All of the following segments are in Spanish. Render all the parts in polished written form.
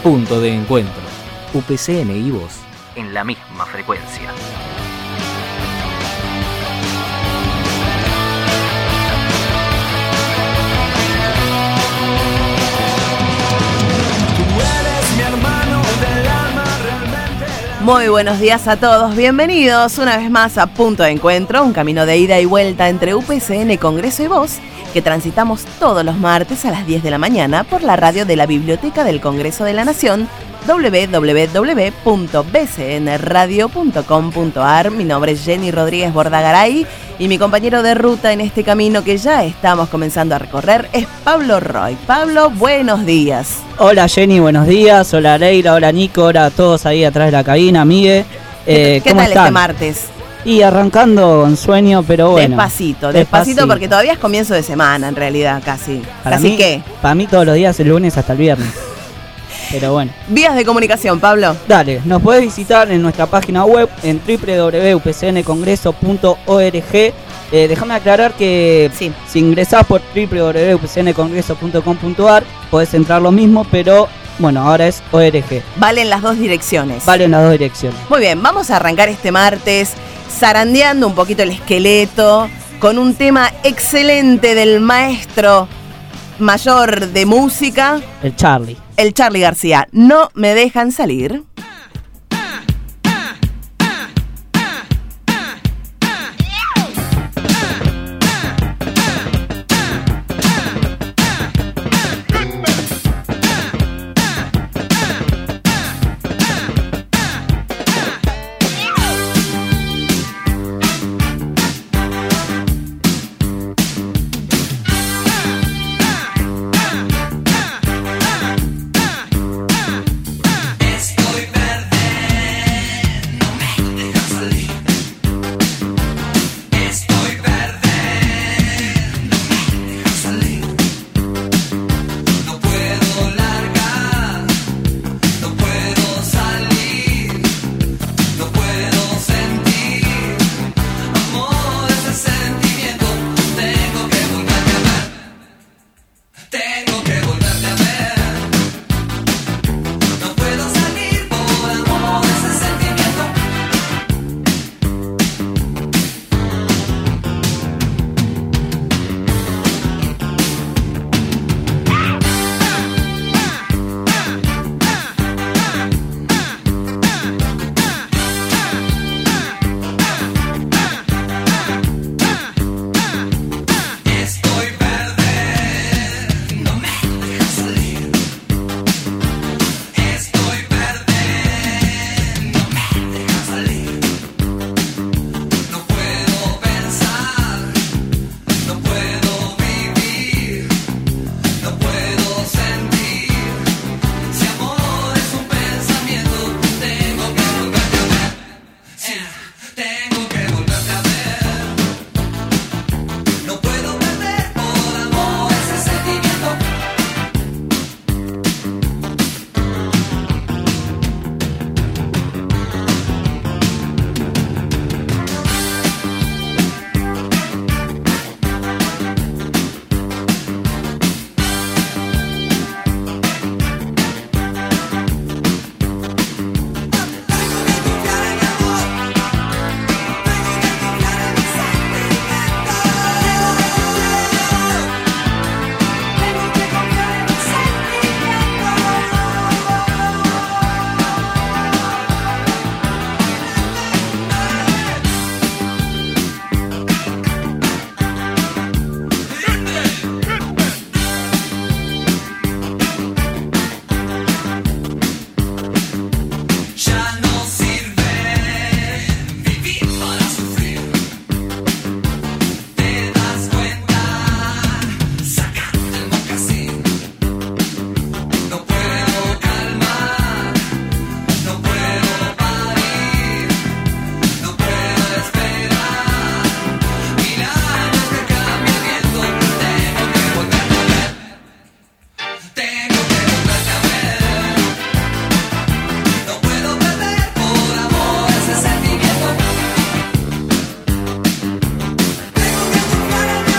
Punto de encuentro. UPCN y vos en la misma frecuencia. Muy buenos días a todos, bienvenidos una vez más a Punto de Encuentro, un camino de ida y vuelta entre UPCN, Congreso y vos, que transitamos todos los martes a las 10 de la mañana por la radio de la Biblioteca del Congreso de la Nación, www.bcnradio.com.ar. Mi nombre es Jenny Rodríguez Bordagaray y mi compañero de ruta en este camino que ya estamos comenzando a recorrer es Pablo Roy. Pablo, buenos días. Hola Jenny, buenos días. Hola Leila, hola Nico, hola a todos ahí atrás de la cabina, Migue. ¿Qué ¿Cómo tal están? este martes? Y arrancando con sueño, pero bueno. Despacito, porque todavía es comienzo de semana en realidad, casi. ¿Casi qué? Para mí todos los días, el lunes hasta el viernes. Pero bueno. Vías de comunicación, Pablo. Dale, nos podés visitar en nuestra página web en www.upcncongreso.org. Déjame aclarar que sí, si ingresás por www.upcncongreso.com.ar podés entrar lo mismo, pero bueno, ahora es ORG. Valen las dos direcciones. Valen las dos direcciones. Muy bien, vamos a arrancar este martes zarandeando un poquito el esqueleto con un tema excelente del maestro mayor de música, el Charly García. No me dejan salir.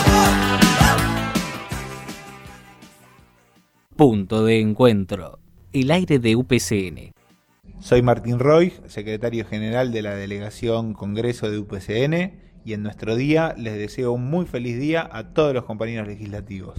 Punto de encuentro. el aire de UPCN. Soy Martín Roy, secretario general de la Delegación Congreso de UPCN, y en nuestro día les deseo un muy feliz día a todos los compañeros legislativos.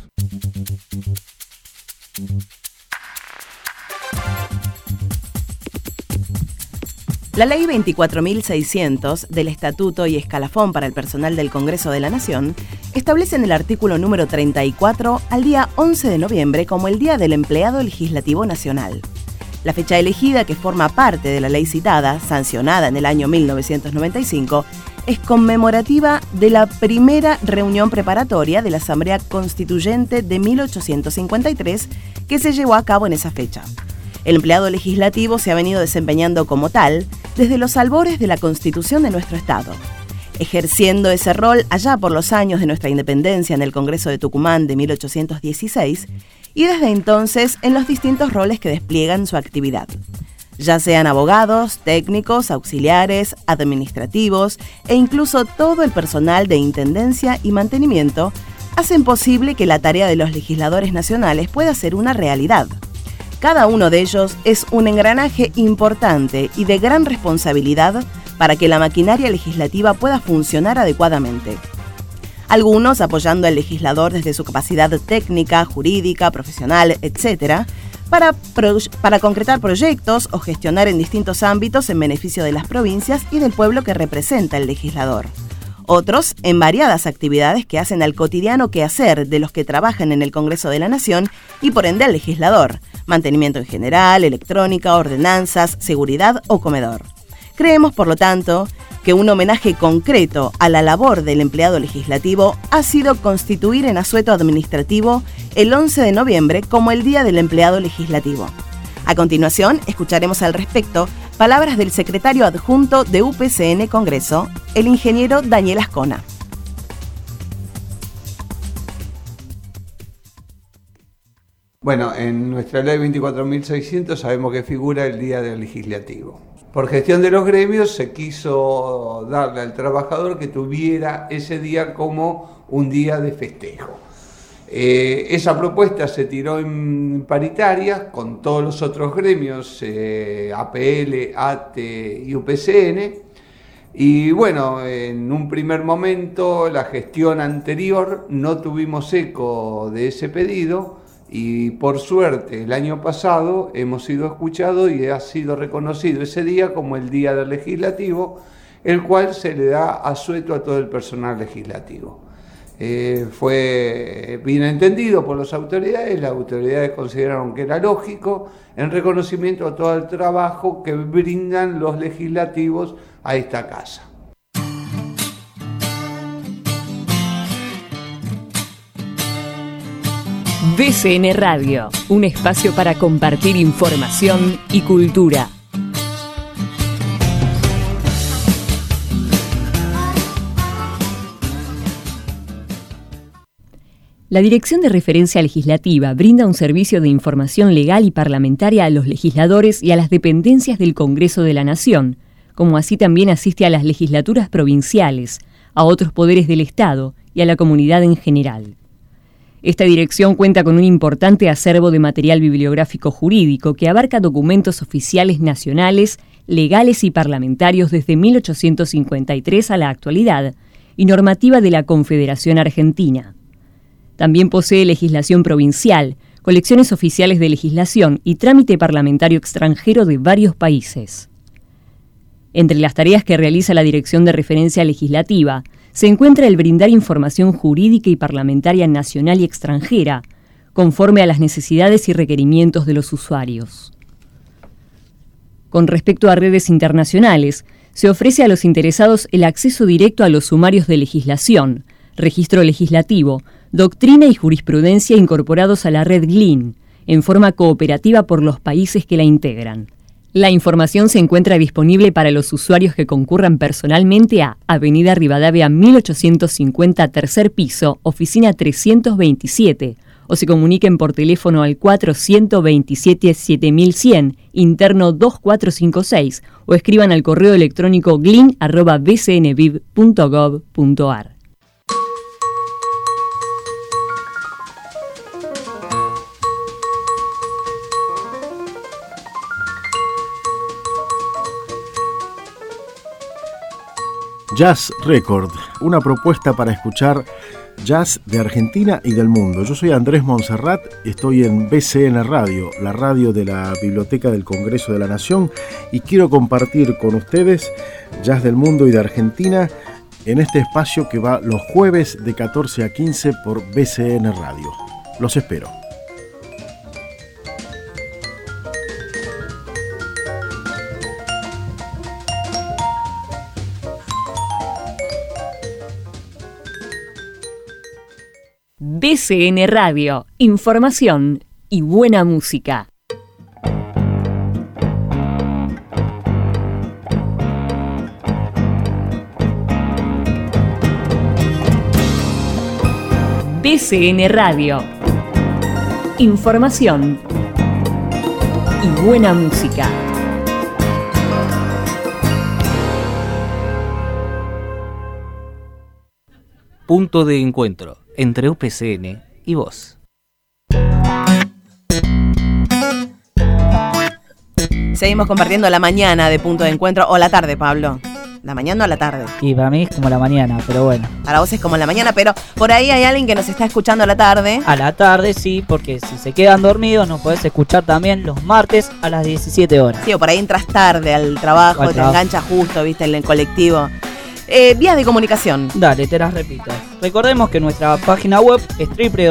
La Ley 24.600 del Estatuto y Escalafón para el Personal del Congreso de la Nación establece en el artículo número 34 al día 11 de noviembre como el Día del Empleado Legislativo Nacional. La fecha elegida, que forma parte de la ley citada, sancionada en el año 1995, es conmemorativa de la primera reunión preparatoria de la Asamblea Constituyente de 1853 que se llevó a cabo en esa fecha. El empleado legislativo se ha venido desempeñando como tal desde los albores de la Constitución de nuestro Estado, ejerciendo ese rol allá por los años de nuestra independencia en el Congreso de Tucumán de 1816 y desde entonces en los distintos roles que despliegan su actividad, ya sean abogados, técnicos, auxiliares, administrativos e incluso todo el personal de intendencia y mantenimiento, hacen posible que la tarea de los legisladores nacionales pueda ser una realidad. Cada uno de ellos es un engranaje importante y de gran responsabilidad para que la maquinaria legislativa pueda funcionar adecuadamente. Algunos apoyando al legislador desde su capacidad técnica, jurídica, profesional, etc., para concretar proyectos o gestionar en distintos ámbitos en beneficio de las provincias y del pueblo que representa el legislador. Otros en variadas actividades que hacen al cotidiano quehacer de los que trabajan en el Congreso de la Nación y por ende al legislador, mantenimiento en general, electrónica, ordenanzas, seguridad o comedor. Creemos, por lo tanto, que un homenaje concreto a la labor del empleado legislativo ha sido constituir en asueto administrativo el 11 de noviembre como el Día del Empleado Legislativo. A continuación, escucharemos al respecto palabras del secretario adjunto de UPCN Congreso, el ingeniero Daniel Ascona. Bueno, en nuestra ley 24.600 sabemos que figura el Día del Legislativo. Por gestión de los gremios se quiso darle al trabajador que tuviera ese día como un día de festejo. Esa propuesta se tiró en paritarias con todos los otros gremios, APL, ATE y UPCN. Y bueno, en un primer momento la gestión anterior no tuvimos eco de ese pedido. Y por suerte el año pasado hemos sido escuchados y ha sido reconocido ese día como el Día del Legislativo, el cual se le da asueto a todo el personal legislativo. Fue bien entendido por las autoridades consideraron que era lógico en reconocimiento a todo el trabajo que brindan los legislativos a esta casa. BCN Radio, un espacio para compartir información y cultura. La Dirección de Referencia Legislativa brinda un servicio de información legal y parlamentaria a los legisladores y a las dependencias del Congreso de la Nación, como así también asiste a las legislaturas provinciales, a otros poderes del Estado y a la comunidad en general. Esta dirección cuenta con un importante acervo de material bibliográfico jurídico que abarca documentos oficiales nacionales, legales y parlamentarios desde 1853 a la actualidad y normativa de la Confederación Argentina. También posee legislación provincial, colecciones oficiales de legislación y trámite parlamentario extranjero de varios países. Entre las tareas que realiza la Dirección de Referencia Legislativa se encuentra el brindar información jurídica y parlamentaria nacional y extranjera, conforme a las necesidades y requerimientos de los usuarios. Con respecto a redes internacionales, se ofrece a los interesados el acceso directo a los sumarios de legislación, registro legislativo, doctrina y jurisprudencia incorporados a la red GLIN, en forma cooperativa por los países que la integran. La información se encuentra disponible para los usuarios que concurran personalmente a Avenida Rivadavia 1850, tercer piso, oficina 327, o se comuniquen por teléfono al 427-7100, interno 2456, o escriban al correo electrónico glin@bcnviv.gov.ar. Jazz Record, una propuesta para escuchar jazz de Argentina y del mundo. Yo soy Andrés Monserrat, estoy en BCN Radio, la radio de la Biblioteca del Congreso de la Nación, y quiero compartir con ustedes jazz del mundo y de Argentina en este espacio que va los jueves de 14 a 15 por BCN Radio. Los espero. BCN Radio, información y buena música. BCN Radio, información y buena música. Punto de encuentro entre UPCN y vos. Seguimos compartiendo la mañana de Punto de Encuentro, o la tarde, Pablo. ¿La mañana o la tarde? Y para mí es como la mañana, pero bueno. Para vos es como la mañana, pero por ahí hay alguien que nos está escuchando a la tarde. A la tarde sí, porque si se quedan dormidos nos podés escuchar también los martes a las 17 horas. Sí, o por ahí entras tarde al trabajo, te enganchas justo, viste, en el colectivo. Vías de comunicación. Dale, te las repito. Recordemos que nuestra página web es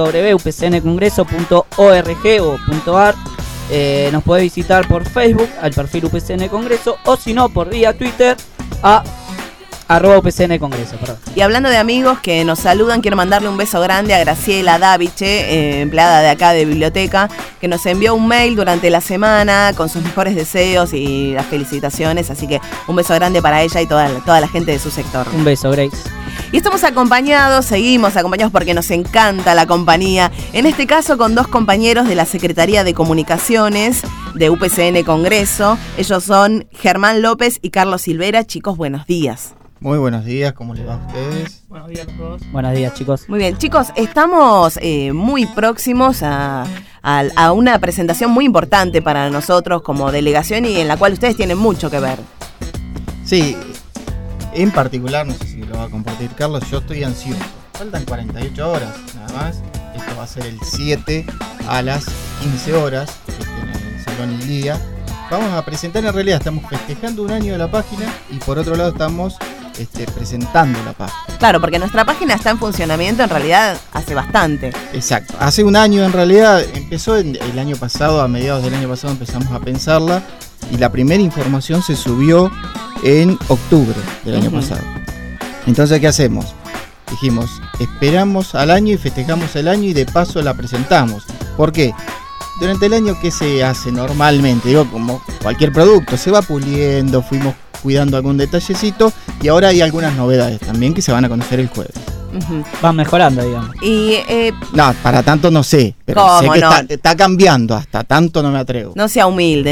www.upcncongreso.org o .ar. Nos podés visitar por Facebook al perfil UPCN Congreso, o si no por vía Twitter a @UPCN Congreso, perdón. Y hablando de amigos que nos saludan, quiero mandarle un beso grande a Graciela Daviche, empleada de acá de biblioteca, que nos envió un mail durante la semana con sus mejores deseos y las felicitaciones, así que un beso grande para ella y toda la gente de su sector. Un beso, Grace. Y seguimos acompañados porque nos encanta la compañía, en este caso con dos compañeros de la Secretaría de Comunicaciones de UPCN Congreso. Ellos son Germán López y Carlos Silvera. Chicos, buenos días. Muy buenos días, ¿cómo les va a ustedes? Buenos días a todos. Buenos días, chicos. Muy bien, chicos, estamos muy próximos a una presentación muy importante para nosotros como delegación y en la cual ustedes tienen mucho que ver. Sí, en particular, no sé si lo va a compartir Carlos, yo estoy ansioso. Faltan 48 horas, nada más. Esto va a ser el 7 a las 15 horas, en el Salón Ilía. Vamos a presentar, en realidad estamos festejando un año de la página y por otro lado estamos presentando la página. Claro, porque nuestra página está en funcionamiento en realidad hace bastante. Exacto, hace un año en realidad, empezó el año pasado, a mediados del año pasado empezamos a pensarla y la primera información se subió en octubre del año pasado. Entonces, ¿qué hacemos? Dijimos, esperamos al año y festejamos el año y de paso la presentamos. ¿Por qué? Durante el año, ¿qué se hace normalmente? Digo, como cualquier producto, se va puliendo, fuimos cuidando algún detallecito y ahora hay algunas novedades también que se van a conocer el jueves. Van mejorando, digamos. Y no, para tanto no sé, pero sé que no? Está cambiando, hasta tanto no me atrevo. No sea humilde.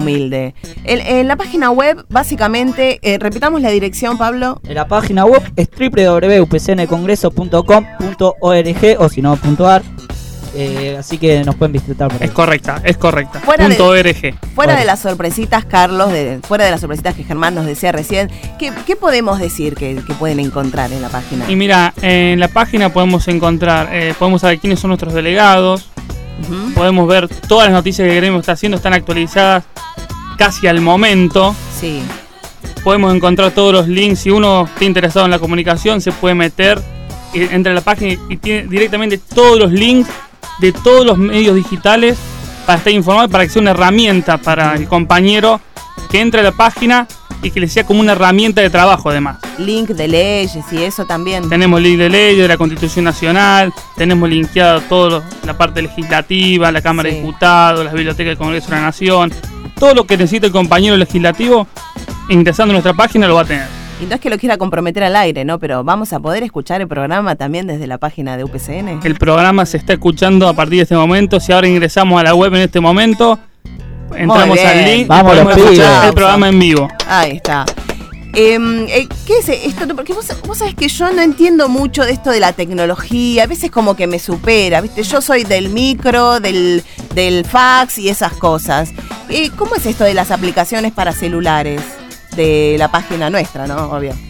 En la página web, básicamente, repitamos la dirección, Pablo. En la página web es www.upcncongreso.com.org o si no, .ar. Así que nos pueden visitar por ahí. Es correcta. Fuera .org. Fuera de las sorpresitas, Carlos, fuera de las sorpresitas que Germán nos decía recién, ¿qué podemos decir que pueden encontrar en la página? Y mira, en la página podemos encontrar, podemos saber quiénes son nuestros delegados, podemos ver todas las noticias que el gremio está haciendo, están actualizadas casi al momento. Sí. Podemos encontrar todos los links, si uno está interesado en la comunicación, se puede meter, entra a la página y tiene directamente todos los links de todos los medios digitales para estar informado, para que sea una herramienta para el compañero que entre a la página y que le sea como una herramienta de trabajo además. Link de leyes y eso también. Tenemos link de leyes, de la Constitución Nacional, tenemos linkeado todo la parte legislativa, la Cámara de Diputados, las bibliotecas del Congreso de la Nación, todo lo que necesita el compañero legislativo, ingresando a nuestra página lo va a tener. Y no es que lo quiera comprometer al aire, ¿no? Pero vamos a poder escuchar el programa también desde la página de UPCN. El programa se está escuchando a partir de este momento. Si ahora ingresamos a la web en este momento, entramos al link, vamos a escuchar el programa en vivo. Ahí está. ¿Qué es esto? Porque vos sabés que yo no entiendo mucho de esto de la tecnología. A veces como que me supera, ¿viste? Yo soy del micro, del fax y esas cosas. ¿Cómo es esto de las aplicaciones para celulares? De la página nuestra, ¿no? Obvio.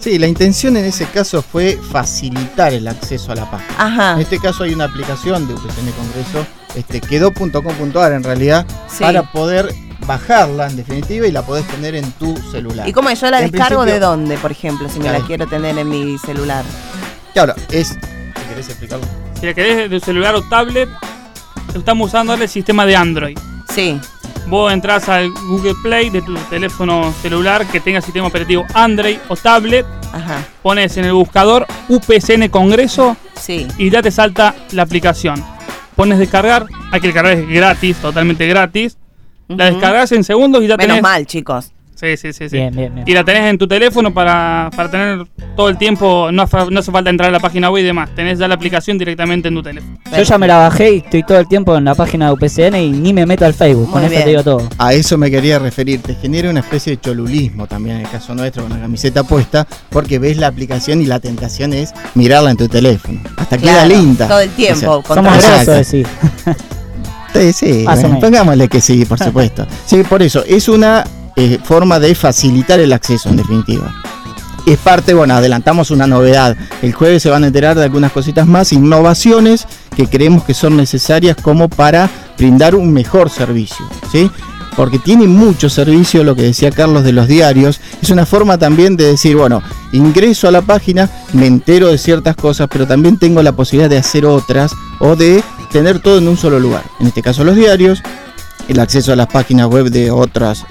Sí, la intención en ese caso fue facilitar el acceso a la página. Ajá. En este caso hay una aplicación de UPCN Congreso, quedó.com.ar en realidad, Sí. para poder bajarla en definitiva y la podés tener en tu celular. ¿Y cómo yo la En descargo principio- de dónde, por ejemplo, si me la Claro. quiero tener en mi celular? Claro, si querés explicarlo. Si la querés de tu celular o tablet, estamos usando ahora el sistema de Android. Sí. Vos entras al Google Play de tu teléfono celular que tenga sistema operativo Android o tablet, Ajá. pones en el buscador UPCN Congreso Sí. y ya te salta la aplicación. Pones descargar, hay que descargar, es gratis, totalmente gratis. La Ujú. descargas en segundos y ya Menos tenés. mal, chicos. Sí. Bien, bien, bien. Y la tenés en tu teléfono para tener todo el tiempo, no hace falta entrar a la página web y demás. Tenés ya la aplicación directamente en tu teléfono. Yo ya me la bajé y estoy todo el tiempo en la página de UPCN y ni me meto al Facebook. Muy Con eso bien. te digo todo. A eso me quería referir, te genera una especie de cholulismo también en el caso nuestro con la camiseta puesta, porque ves la aplicación y la tentación es mirarla en tu teléfono. Hasta queda Claro, linda. todo el tiempo, O sea, con Somos todo. Exacto. grosos, decir. Sí, Más o menos. pongámosle que sí, por supuesto. Sí, por eso, es una forma de facilitar el acceso en definitiva. Es parte, bueno, adelantamos una novedad. El jueves se van a enterar de algunas cositas más, innovaciones que creemos que son necesarias como para brindar un mejor servicio, ¿sí? Porque tiene mucho servicio, lo que decía Carlos de los diarios. Es una forma también de decir, bueno, ingreso a la página, me entero de ciertas cosas, pero también tengo la posibilidad de hacer otras o de tener todo en un solo lugar. En este caso los diarios, el acceso a las páginas web de otras,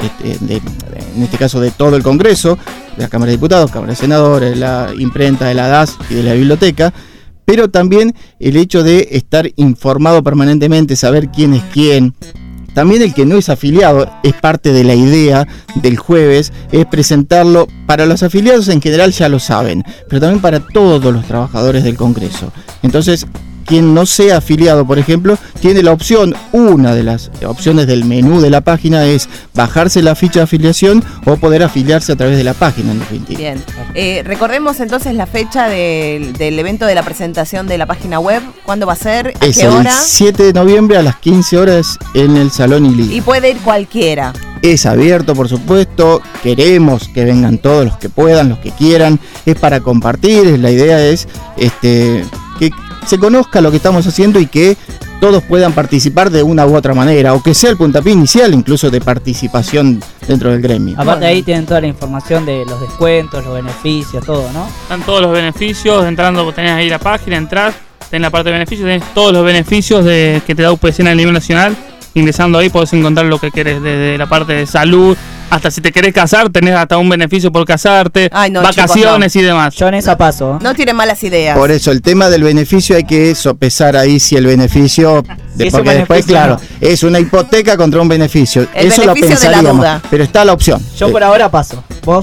en este caso de todo el Congreso, de la Cámara de Diputados, Cámara de Senadores, la imprenta de la DAS y de la biblioteca, pero también el hecho de estar informado permanentemente, saber quién es quién. También el que no es afiliado, es parte de la idea del jueves, es presentarlo para los afiliados en general, ya lo saben, pero también para todos los trabajadores del Congreso. Entonces, quien no sea afiliado, por ejemplo, tiene la opción, una de las opciones del menú de la página es bajarse la ficha de afiliación o poder afiliarse a través de la página, en definitiva. Bien. Recordemos entonces la fecha del evento de la presentación de la página web. ¿Cuándo va a ser? ¿A Es qué el hora? 7 de noviembre a las 15 horas en el Salón Ilí. Y puede ir cualquiera. Es abierto, por supuesto, queremos que vengan todos los que puedan, los que quieran, es para compartir, la idea es que se conozca lo que estamos haciendo y que todos puedan participar de una u otra manera, o que sea el puntapié inicial incluso de participación dentro del gremio. Aparte ahí tienen toda la información de los descuentos, los beneficios, todo, ¿no? Están todos los beneficios, entrando, tenés ahí la página, entrás, tenés la parte de beneficios, tenés todos los beneficios que te da UPCN a nivel nacional. Ingresando ahí podés encontrar lo que querés, desde la parte de salud, hasta si te querés casar, tenés hasta un beneficio por casarte, Ay, no, vacaciones chicos, y demás. Yo en esa paso. No tienen malas ideas. Por eso el tema del beneficio hay que sopesar ahí si el beneficio, Si es un porque después beneficio, claro, no. es una hipoteca contra un beneficio. El Eso lo beneficio de la pensaríamos, duda. pero está la opción. Yo por ahora paso. ¿Vos?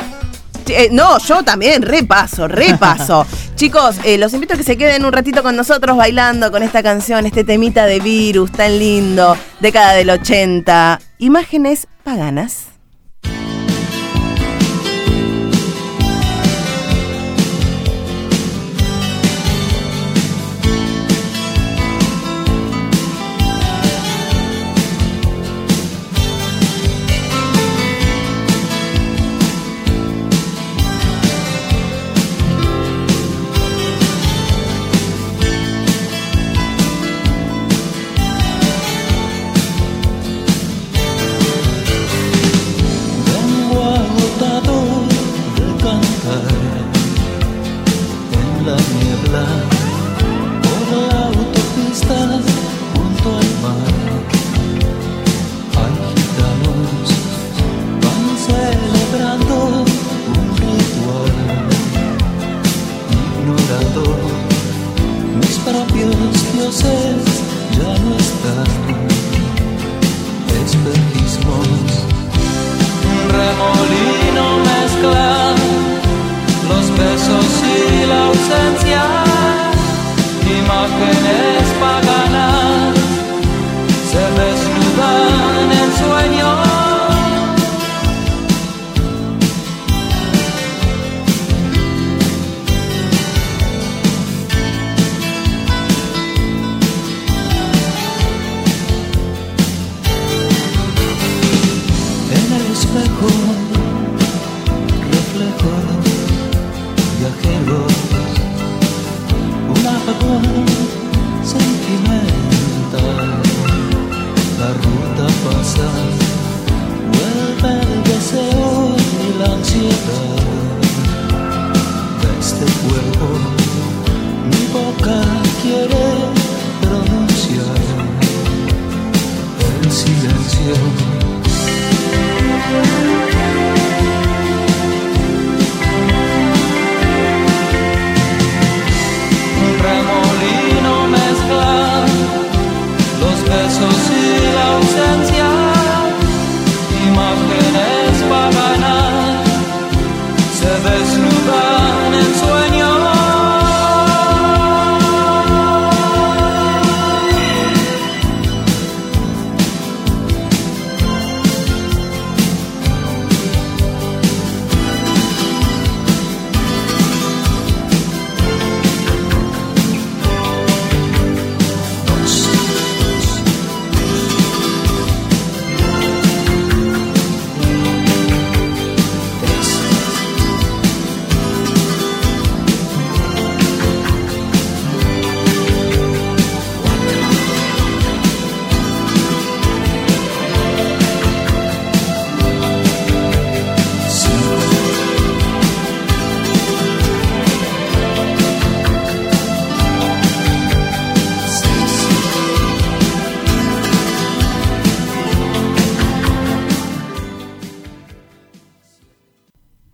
No, yo también, repaso. Chicos, los invito a que se queden un ratito con nosotros bailando con esta canción, este temita de Virus tan lindo, década del 80, Imágenes Paganas.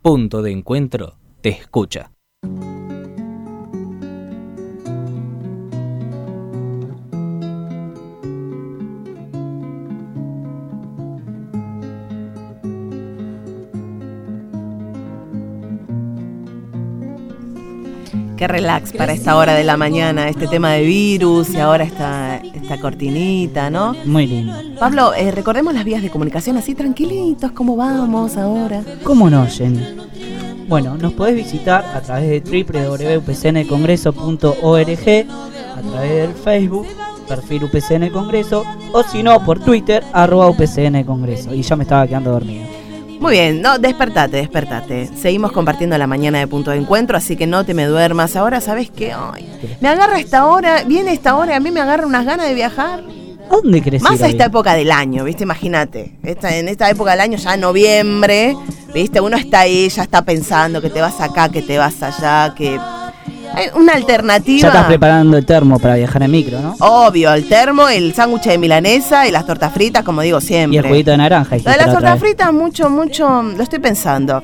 Punto de Encuentro te escucha. Qué relax para esta hora de la mañana, este tema de virus y ahora esta cortinita, ¿no? Muy lindo. Pablo, recordemos las vías de comunicación así tranquilitos, ¿cómo vamos ahora? ¿Cómo no, Jenny? Bueno, nos podés visitar a través de www.upcncongreso.org, a través del Facebook, perfil UPCN Congreso, o si no, por Twitter, @UPCN Congreso. Y ya me estaba quedando dormido. Muy bien, no, despertate. Seguimos compartiendo la mañana de Punto de Encuentro, así que no te me duermas. Ahora, ¿sabes qué? Ay, me agarra esta hora, viene esta hora y a mí me agarra unas ganas de viajar. ¿A dónde querés ir? Más a esta época del año, ¿viste? Imagínate. En esta época del año, ya noviembre, ¿viste? Uno está ahí, ya está pensando que te vas acá, que te vas allá, que... Hay una alternativa. Ya estás preparando el termo para viajar en micro, ¿no? Obvio, el termo, el sándwich de milanesa y las tortas fritas, como digo siempre. Y el juguito de naranja. Lo de las tortas fritas, mucho, lo estoy pensando,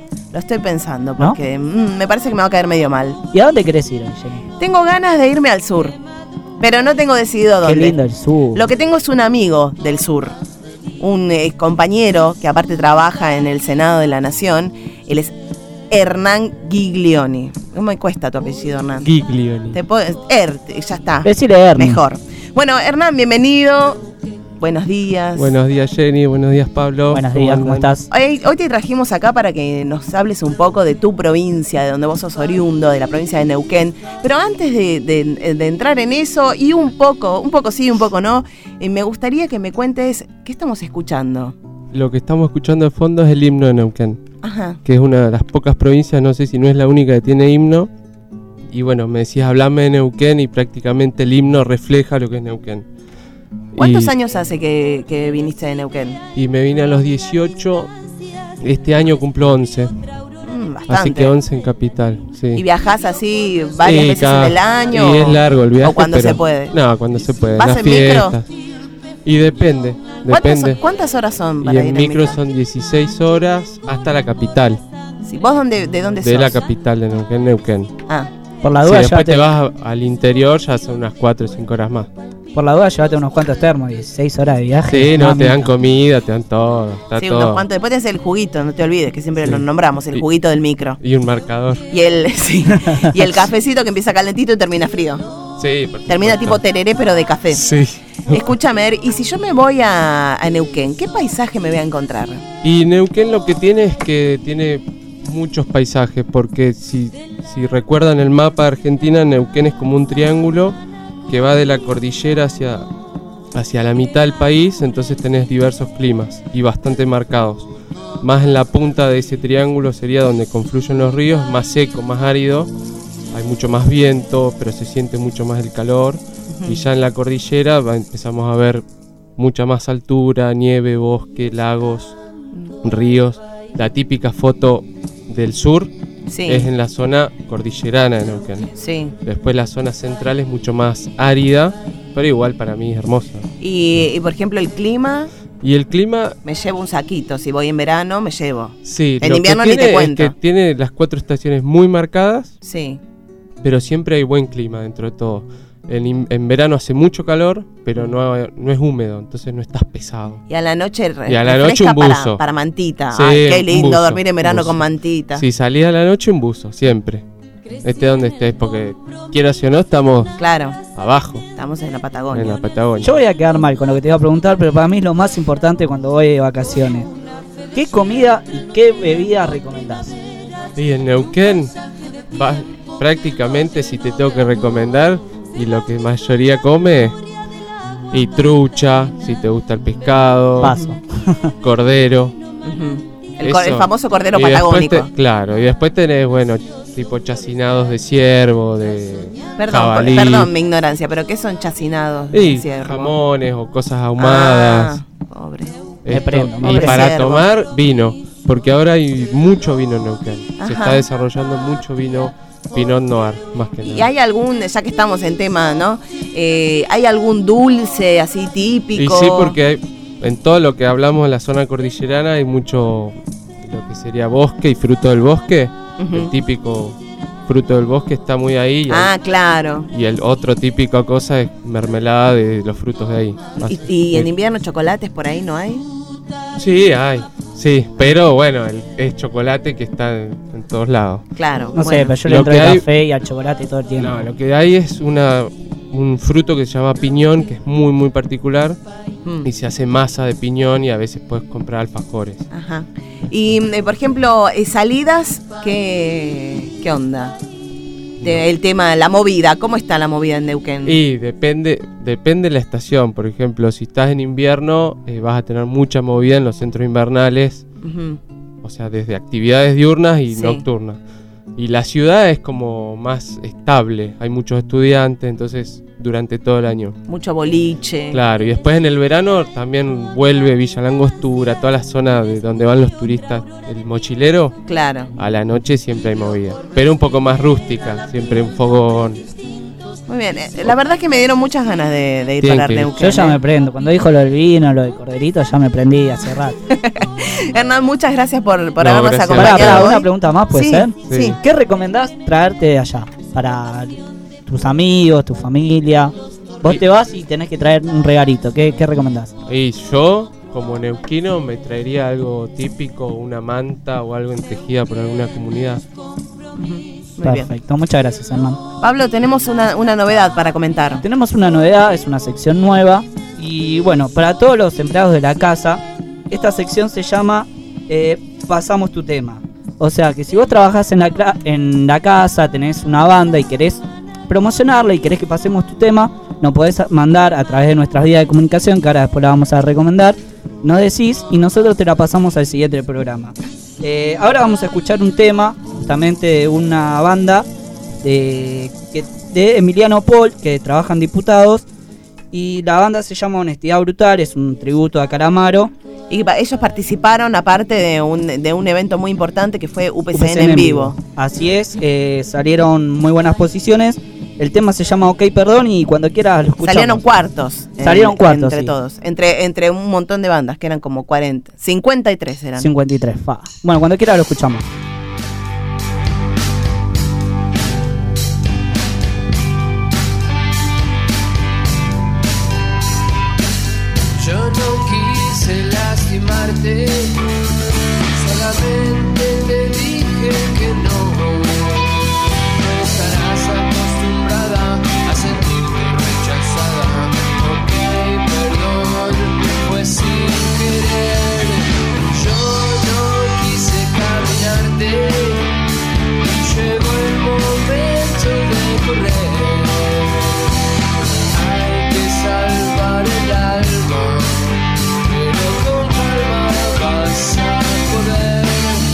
porque me parece que me va a caer medio mal. ¿Y a dónde querés ir, Jenny? Tengo ganas de irme al sur, pero no tengo decidido dónde. Qué lindo el sur. Lo que tengo es un amigo del sur, un compañero que aparte trabaja en el Senado de la Nación. Él es Hernán Giglioni. ¿Cómo me cuesta tu apellido, Hernán? Giglioni. Ya está. Decile Hernán. Mejor. Bueno, Hernán, bienvenido. Buenos días. Buenos días, Jenny. Buenos días, Pablo. Buenos días, ¿cómo estás? Hoy te trajimos acá para que nos hables un poco de tu provincia, de donde vos sos oriundo, de la provincia de Neuquén. Pero antes de entrar en eso, y un poco sí, un poco no, me gustaría que me cuentes qué estamos escuchando. Lo que estamos escuchando de fondo es el himno de Neuquén. Ajá. Que es una de las pocas provincias, no sé si no es la única que tiene himno. Y bueno, me decías, hablame de Neuquén y prácticamente el himno refleja lo que es Neuquén. ¿Cuántos años hace que viniste de Neuquén? Y me vine a los 18, este año cumplo 11. Bastante. Así que 11 en Capital, sí. ¿Y viajás así varias veces en el año? Y es largo el viaje. ¿O cuando se puede? No, cuando se puede. ¿Vas en micro? Y depende. ¿Cuántas horas son para ir en en micro? Son 16 horas hasta la capital. Sí. ¿Vos de dónde sos? De la capital de Neuquén. Ah. Por la duda, después te vas al interior, ya son unas 4 o 5 horas más. Por la duda, llévate unos cuantos termos, 16 horas de viaje. Sí, no, te dan comida, te dan todo. Sí, todo. unos cuantos. Después tenés el juguito, no te olvides, que siempre lo nombramos, el juguito del micro. Y un marcador. Y el cafecito que empieza calentito y termina frío. Sí, termina tipo tereré, pero de café. Sí. Escúchame, y si yo me voy a Neuquén, ¿qué paisaje me voy a encontrar? Y Neuquén lo que tiene es que tiene muchos paisajes, porque si recuerdan el mapa de Argentina, Neuquén es como un triángulo que va de la cordillera hacia la mitad del país, entonces tenés diversos climas y bastante marcados. Más en la punta de ese triángulo sería donde confluyen los ríos, más seco, más árido, hay mucho más viento, pero se siente mucho más el calor. Y ya en la cordillera empezamos a ver mucha más altura, nieve, bosque, lagos, ríos. La típica foto del sur es en la zona cordillerana de Neuquén. Sí. Después la zona central es mucho más árida, pero igual para mí es hermosa. Y por ejemplo el clima. Y el clima... Me llevo un saquito, si voy en verano me llevo. Sí, en invierno ni te cuento. Es que tiene las 4 estaciones muy marcadas. Sí. Pero siempre hay buen clima dentro de todo. En verano hace mucho calor, pero no es húmedo, entonces no estás pesado. Y a la noche un buzo. Para mantita. Sí, ay, qué lindo buzo, dormir en verano con mantita. Sí, salís a la noche un buzo, siempre. Donde estés, porque quieras o no, estamos abajo. Estamos en la Patagonia. Yo voy a quedar mal con lo que te iba a preguntar, pero para mí es lo más importante cuando voy de vacaciones. ¿Qué comida y qué bebida recomendás? Y en Neuquén, prácticamente, si te tengo que recomendar, y lo que mayoría come, y trucha, si te gusta el pescado, cordero. El famoso cordero patagónico. Claro, y después tenés, tipo chacinados de ciervo, de jabalí. Perdón mi ignorancia, pero ¿qué son chacinados de ciervo? Jamones o cosas ahumadas. Pobre. Y para tomar, vino, porque ahora hay mucho vino en Neuquén. Se está desarrollando mucho vino Pinot Noir, más que nada. ¿Y hay algún, ya que estamos en tema, ¿no? ¿Hay algún dulce así típico? Y sí, porque en todo lo que hablamos en la zona cordillerana hay mucho lo que sería bosque y fruto del bosque. El típico fruto del bosque está muy ahí. Claro. Y el otro típico cosa es mermelada de los frutos de ahí. ¿Y en invierno chocolates por ahí no hay? Sí, hay. Sí, pero bueno, es chocolate que está en todos lados. Claro. No sé, pero yo le entro al café y al chocolate todo el tiempo. No, lo que hay es un fruto que se llama piñón, que es muy muy particular. Y se hace masa de piñón y a veces puedes comprar alfajores. Ajá. Y por ejemplo, salidas, ¿qué onda? El tema, la movida, ¿cómo está la movida en Neuquén? Y depende de la estación. Por ejemplo, si estás en invierno, vas a tener mucha movida en los centros invernales. O sea, desde actividades diurnas y nocturnas. Y la ciudad es como más estable, hay muchos estudiantes, entonces durante todo el año. Mucho boliche. Claro, y después en el verano también vuelve Villa La Angostura, toda la zona de donde van los turistas, el mochilero. Claro. A la noche siempre hay movida, pero un poco más rústica, siempre un fogón. Muy bien, la verdad es que me dieron muchas ganas de ir para Neuquén. Yo ya me prendo, cuando dijo lo del vino, lo del corderito, ya me prendí hace rato. Hernán, muchas gracias por habernos acompañado. Pará, una pregunta más, ¿puede ser? Sí. ¿Qué recomendás traerte de allá? Para tus amigos, tu familia. Vos te vas y tenés que traer un regalito. ¿Qué recomendás? Y yo, como neuquino, me traería algo típico, una manta o algo entejida por alguna comunidad. Perfecto, bien. Muchas gracias, Hernán. Pablo, tenemos una novedad para comentar. Tenemos una novedad, es una sección nueva. Y bueno, para todos los empleados de la casa, esta sección se llama Pasamos tu tema. O sea que si vos trabajás en la casa, tenés una banda y querés promocionarla y querés que pasemos tu tema, nos podés mandar a través de nuestras vías de comunicación, que ahora después la vamos a recomendar. Nos decís y nosotros te la pasamos al siguiente programa. Ahora vamos a escuchar un tema justamente de una banda de Emiliano Paul, que trabaja en Diputados, y la banda se llama Honestidad Brutal, es un tributo a Calamaro. Y ellos participaron aparte de un evento muy importante que fue UPCN en vivo. Así es, salieron muy buenas posiciones. El tema se llama OK Perdón y cuando quieras lo escuchamos. Salieron cuartos. Entre sí. Todos. Entre un montón de bandas, que eran como 40. 53 eran. 53, Bueno, cuando quieras lo escuchamos. Yo no quise lastimarte, solamente te dije que no. No estarás acostumbrada a sentirte rechazada. Ok, perdón, fue sin querer. Yo no quise caminarte, llegó el momento de correr. Hay que salvar el alma, pero con calma vas a poder.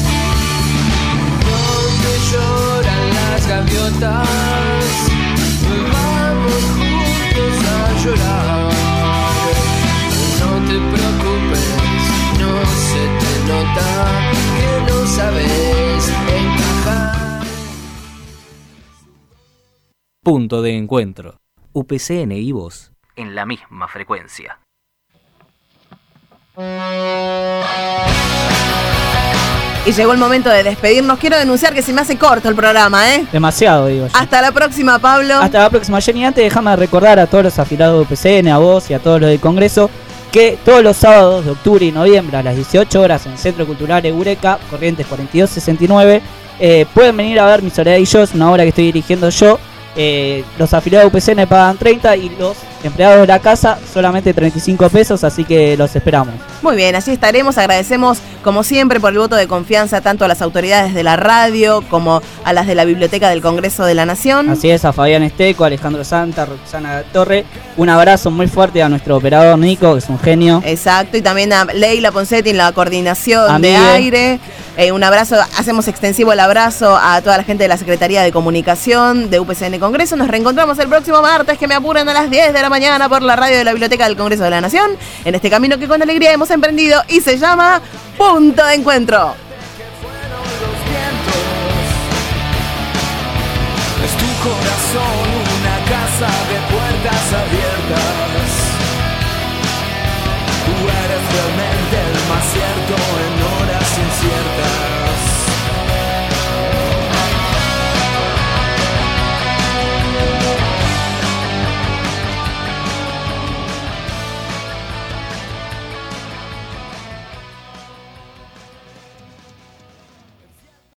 Donde lloran las gaviotas, vamos juntos a llorar. No te preocupes, no se te nota que no sabes encajar. Punto de encuentro. UPCN y vos en la misma frecuencia. Y llegó el momento de despedirnos. Quiero denunciar que se me hace corto el programa, ¿eh? Demasiado, digo yo. Hasta la próxima, Pablo. Hasta la próxima, Jenny. Antes déjame recordar a todos los afiliados de UPCN, a vos y a todos los del Congreso, que todos los sábados de octubre y noviembre a las 18 horas en el Centro Cultural Eureka, Corrientes 4269, pueden venir a ver Mi Soledad y Yo, es una obra que estoy dirigiendo yo. Los afiliados de UPCN pagan 30 y los empleados de la casa solamente 35 pesos, así que los esperamos. Muy bien, así estaremos. Agradecemos como siempre por el voto de confianza tanto a las autoridades de la radio como a las de la Biblioteca del Congreso de la Nación. Así es, a Fabián Esteco, a Alejandro Santa, a Roxana Torre. Un abrazo muy fuerte a nuestro operador Nico, que es un genio. Exacto, y también a Leila Poncetti en la coordinación de aire. Un abrazo, hacemos extensivo el abrazo a toda la gente de la Secretaría de Comunicación de UPCN Congreso. Nos reencontramos el próximo martes, que me apuran, a las 10 de la mañana por la radio de la Biblioteca del Congreso de la Nación, en este camino que con alegría hemos emprendido y se llama Punto de Encuentro. Es tu corazón una casa de puertas abiertas. Tú eres realmente el más cierto en horas inciertas.